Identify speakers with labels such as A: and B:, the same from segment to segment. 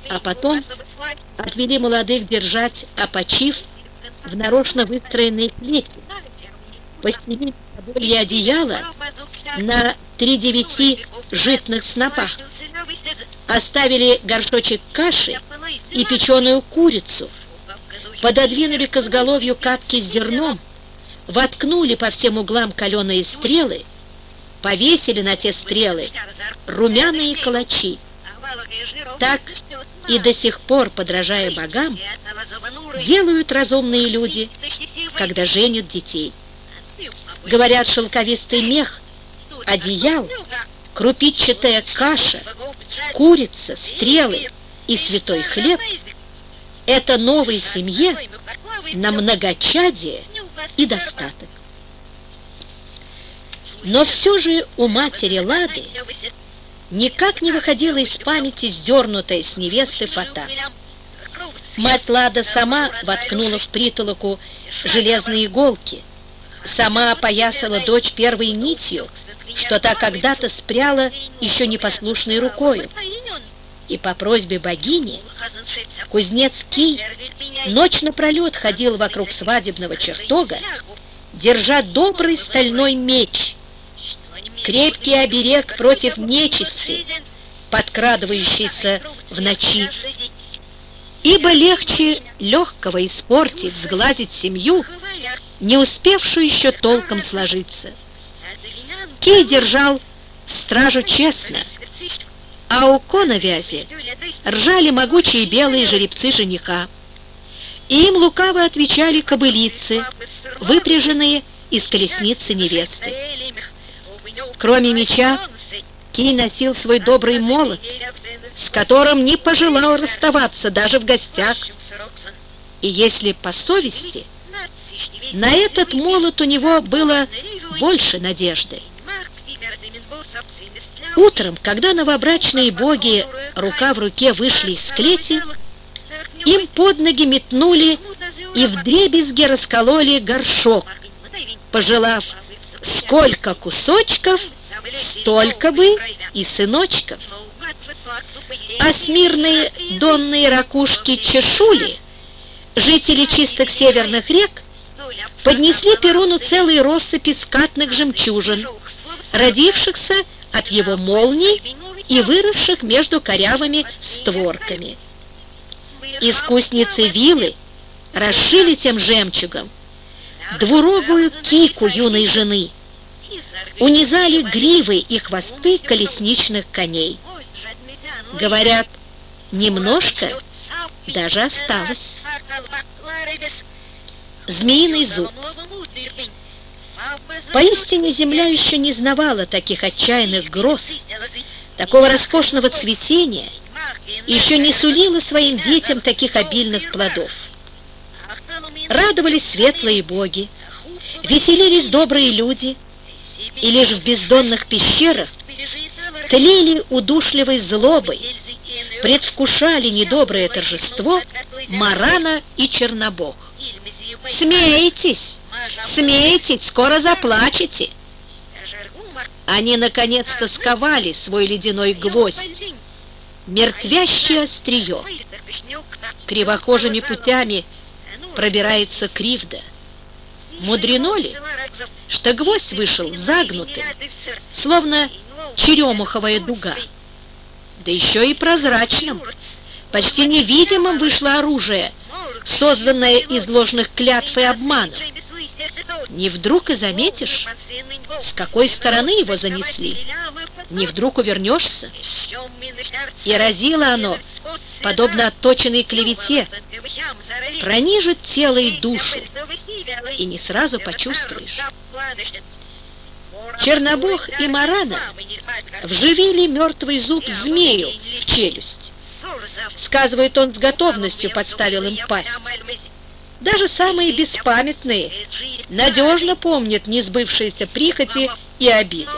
A: а потом отвели молодых держать опочив в нарочно выстроенные клети, постелили подолье одеяла на 3 житных снопах, оставили горшочек каши и печеную курицу, пододвинули к изголовью катки с зерном, воткнули по всем углам каленые стрелы, повесили на те стрелы румяные калачи. Так и до сих пор, подражая богам, делают разумные люди, когда женят детей. Говорят, шелковистый мех, одеял, крупичатая каша, курица, стрелы и святой хлеб – это новой семье на многочадие и достаток. Но все же у матери Лады никак не выходила из памяти сдернутая с невесты фата. Мать Лада сама воткнула в притолоку железные иголки, сама опоясала дочь первой нитью, что та когда-то спряла еще непослушной рукою. И по просьбе богини кузнец Кий ночь напролет ходил вокруг свадебного чертога, держа добрый стальной меч, крепкий оберег против нечисти, подкрадывающейся в ночи. Ибо легче легкого испортить, сглазить семью, не успевшую еще толком сложиться. Кий держал стражу честно, а у коновязи ржали могучие белые жеребцы жениха, и им лукаво отвечали кобылицы, выпряженные из колесницы невесты. Кроме меча, Кий носил свой добрый молот, с которым не пожелал расставаться даже в гостях. И если по совести, на этот молот у него было больше надежды. Утром, когда новобрачные боги рука в руке вышли из клети, им под ноги метнули и вдребезги раскололи горшок, пожелав: сколько кусочков, столько бы и сыночков. А смирные донные ракушки чешули, жители чистых северных рек, поднесли Перуну целые россыпи скатных жемчужин, родившихся от его молний и выросших между корявыми створками. Искусницы вилы расшили тем жемчугом двурогую кику юной жены, унизали гривы и хвосты колесничных коней. Говорят, немножко даже осталось. Змеиный зуб. Поистине земля еще не знавала таких отчаянных гроз, такого роскошного цветения, еще не сулила своим детям таких обильных плодов. Радовались светлые боги, веселились добрые люди, и лишь в бездонных пещерах тлели удушливой злобой, предвкушали недоброе торжество Марана и Чернобог. «Смейтесь, смейтесь, скоро заплачете!» Они наконец-то сковали свой ледяной гвоздь, мертвящее острие. Кривохожими путями пробирается кривда. Мудрено ли, что гвоздь вышел загнутым, словно черемуховая дуга, да еще и прозрачным, почти невидимым вышло оружие, созданное из ложных клятв и обманов. Не вдруг и заметишь, с какой стороны его занесли, не вдруг увернешься. И разило оно, подобно отточенной клевете, пронижит тело и душу, и не сразу почувствуешь. Чернобог и Марана вживили мертвый зуб змею в челюсть. Сказывает, он с готовностью подставил им пасть. Даже самые беспамятные надежно помнят несбывшиеся прихоти и обиды.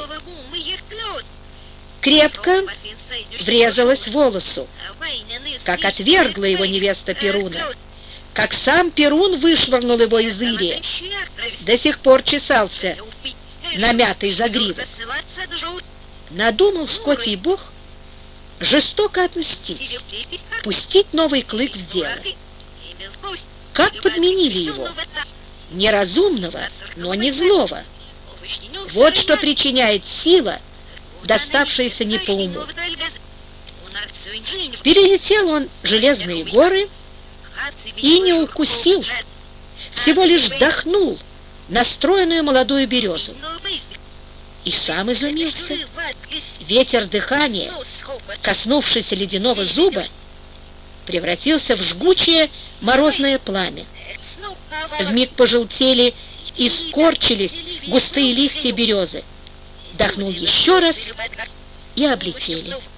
A: Крепко врезалась в волосу, как отвергла его невеста Перуна, как сам Перун вышвырнул его из Ирия, до сих пор чесался намятый загривок. Надумал скотий бог жестоко отмстить, пустить новый клык в дело. Как подменили его? Неразумного, но не злого. Вот что причиняет сила, доставшаяся не по уму. Перелетел он железные горы и не укусил, всего лишь вдохнул настроенную молодую березу. И сам изумился. Ветер дыхания, коснувшийся ледяного зуба, превратился в жгучее морозное пламя. Вмиг пожелтели и скорчились густые листья березы. Вдохнул еще раз, и облетели.